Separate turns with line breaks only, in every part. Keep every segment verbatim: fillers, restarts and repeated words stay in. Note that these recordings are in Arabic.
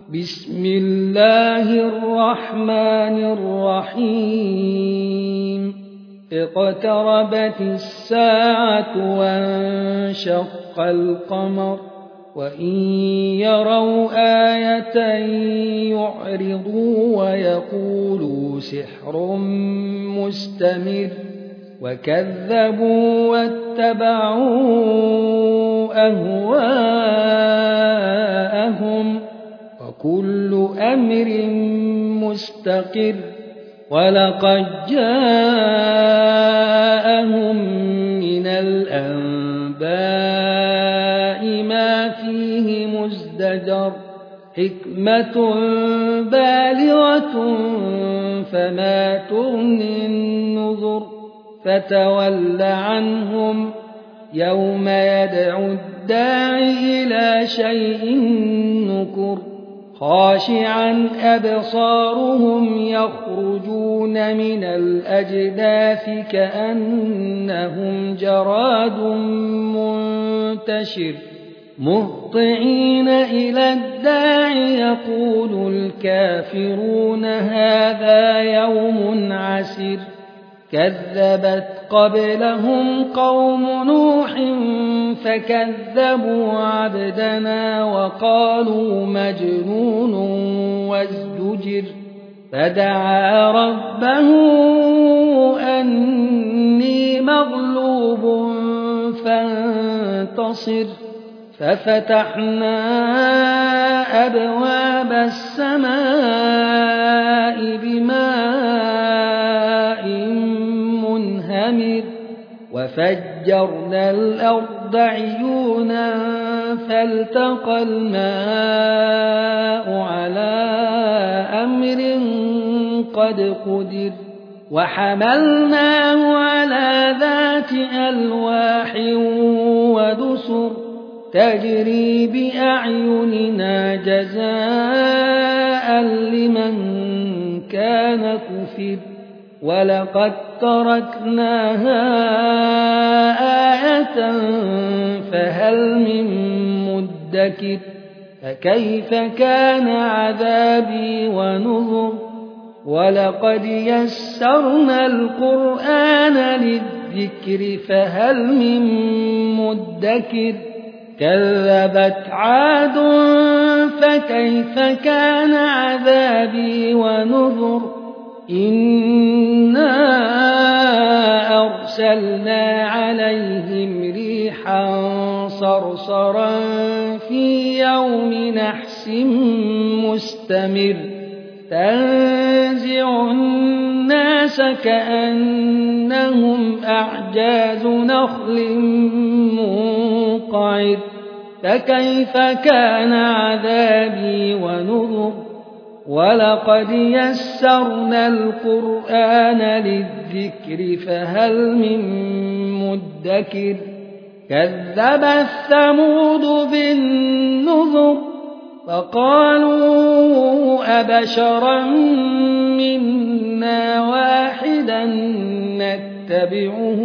بسم الله الرحمن الرحيم اقتربت الساعة وانشق القمر وإن يروا آية يعرضوا ويقولوا سحر مستمر وكذبوا واتبعوا أهواءهم وكل أمر مستقر ولقد جاءهم من الأنباء ما فيه مزدجر حكمة بالغة فما تغني النذر فتول عنهم يوم يدعو الداعي إلى شيء نكر خاشعا أبصارهم يخرجون من الأجداث كأنهم جراد منتشر مهطعين إلى الداعي يقول الكافرون هذا يوم عسر كذبت قبلهم قوم نوح فكذبوا عبدنا وقالوا مجنون وازدجر فدعا ربه أني مغلوب فانتصر ففتحنا أبواب السماء بماء منهمر وفجرنا الأرض عيونا فالتقى الماء على أمر قد قدر وحملناه على ذات ألواح ودسر تجري بأعيننا جزاء لمن كان كفر ولقد تركناها آية فهل من مدكر فكيف كان عذابي ونذر ولقد يسرنا القرآن للذكر فهل من مدكر كذبت عاد فكيف كان عذابي ونذر إنا أرسلنا عليهم ريحا صرصرا في يوم نحس مستمر تنزع الناس كأنهم أعجاز نخل منقعر فكيف كان عذابي ونذر ولقد يسرنا القرآن للذكر فهل من مدكر كذب الثمود بالنذر فقالوا أبشرا منا واحدا نتبعه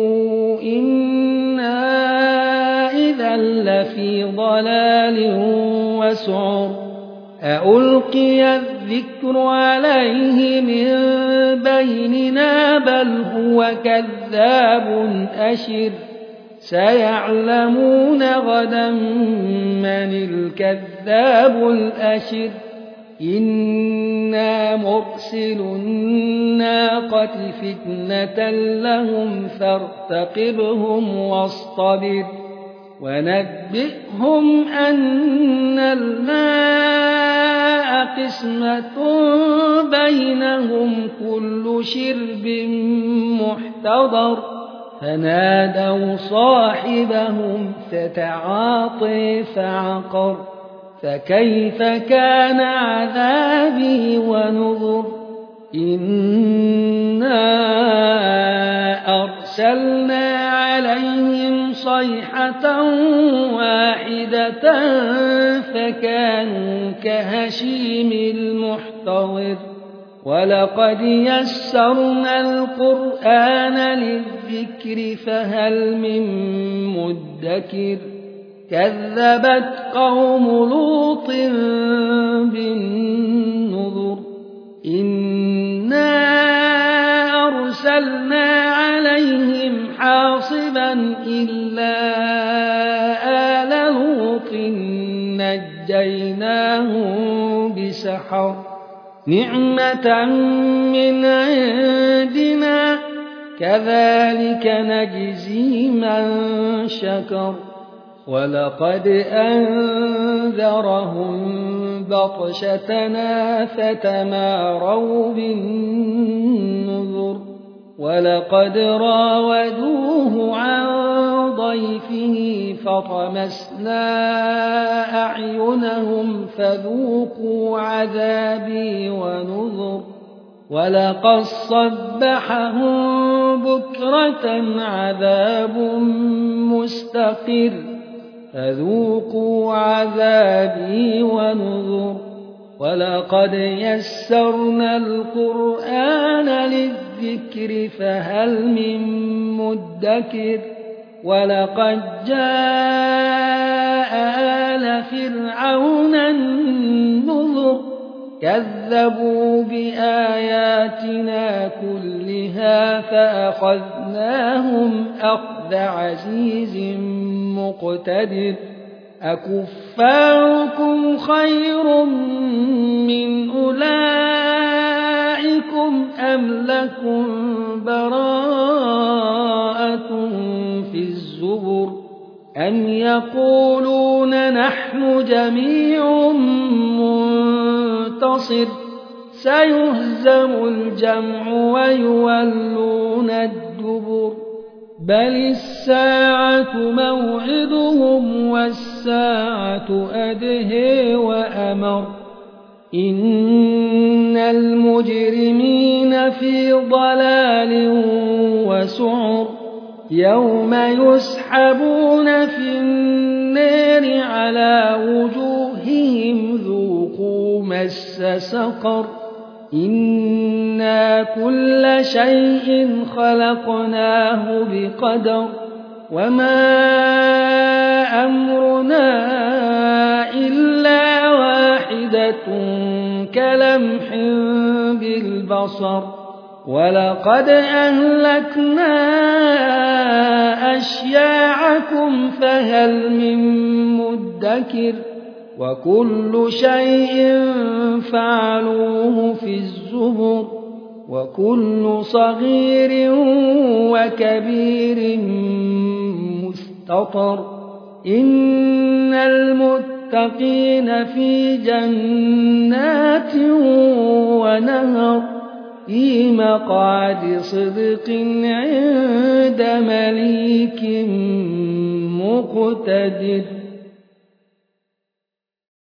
إنا إذا لفي ضلال وسعر أألقي الذكر عليه من بيننا بل هو كذاب أشر سيعلمون غدا من الكذاب الأشر إنا مرسل الناقة فتنة لهم فارتقبهم واصطبر ونبئهم أن الماء قسمة بينهم كل شرب محتضر فنادوا صاحبهم فتعاطي فعقر فكيف كان عذابي ونذر إنا أرسلنا عليهم صيحة واحدة فكانوا كهشيم المحتضر ولقد يسرنا القرآن للذكر فهل من مدكر كذبت قوم لوط جحيما إلا آل لوط نجيناهم بسحر نعمة من عندنا كذلك نجزي من شكر ولقد أنذرهم بطشتنا فتماروا بالنذر ولقد راودوه عن ضيفه فطمسنا أعينهم فذوقوا عذابي ونذر ولقد صبحهم بكرة عذاب مستقر فذوقوا عذابي ونذر ولقد يسرنا القرآن للذكر فهل من مدكر ولقد جاء آل فرعون النذر كذبوا بآياتنا كلها فأخذناهم أخذ عزيز مقتدر أكفاركم خير من أولئكم أم لكم براءة في الزبر أم يقولون نحن جميع منتصر سيهزم الجمع ويولون الدبر بل الساعة موعدهم والساعة أدهى وأمر إن المجرمين في ضلال وسعر يوم يسحبون في النار على وجوههم ذوقوا مس سقر إنا كل شيء خلقناه بقدر وما أمرنا إلا واحدة كلمح بالبصر ولقد أهلكنا أشياعكم فهل من مدكر وكل شيء فعلوه في الزبر وكل صغير وكبير مستطر إن المتقين في جنات ونهر في مقعد صدق عند مليك مقتدر.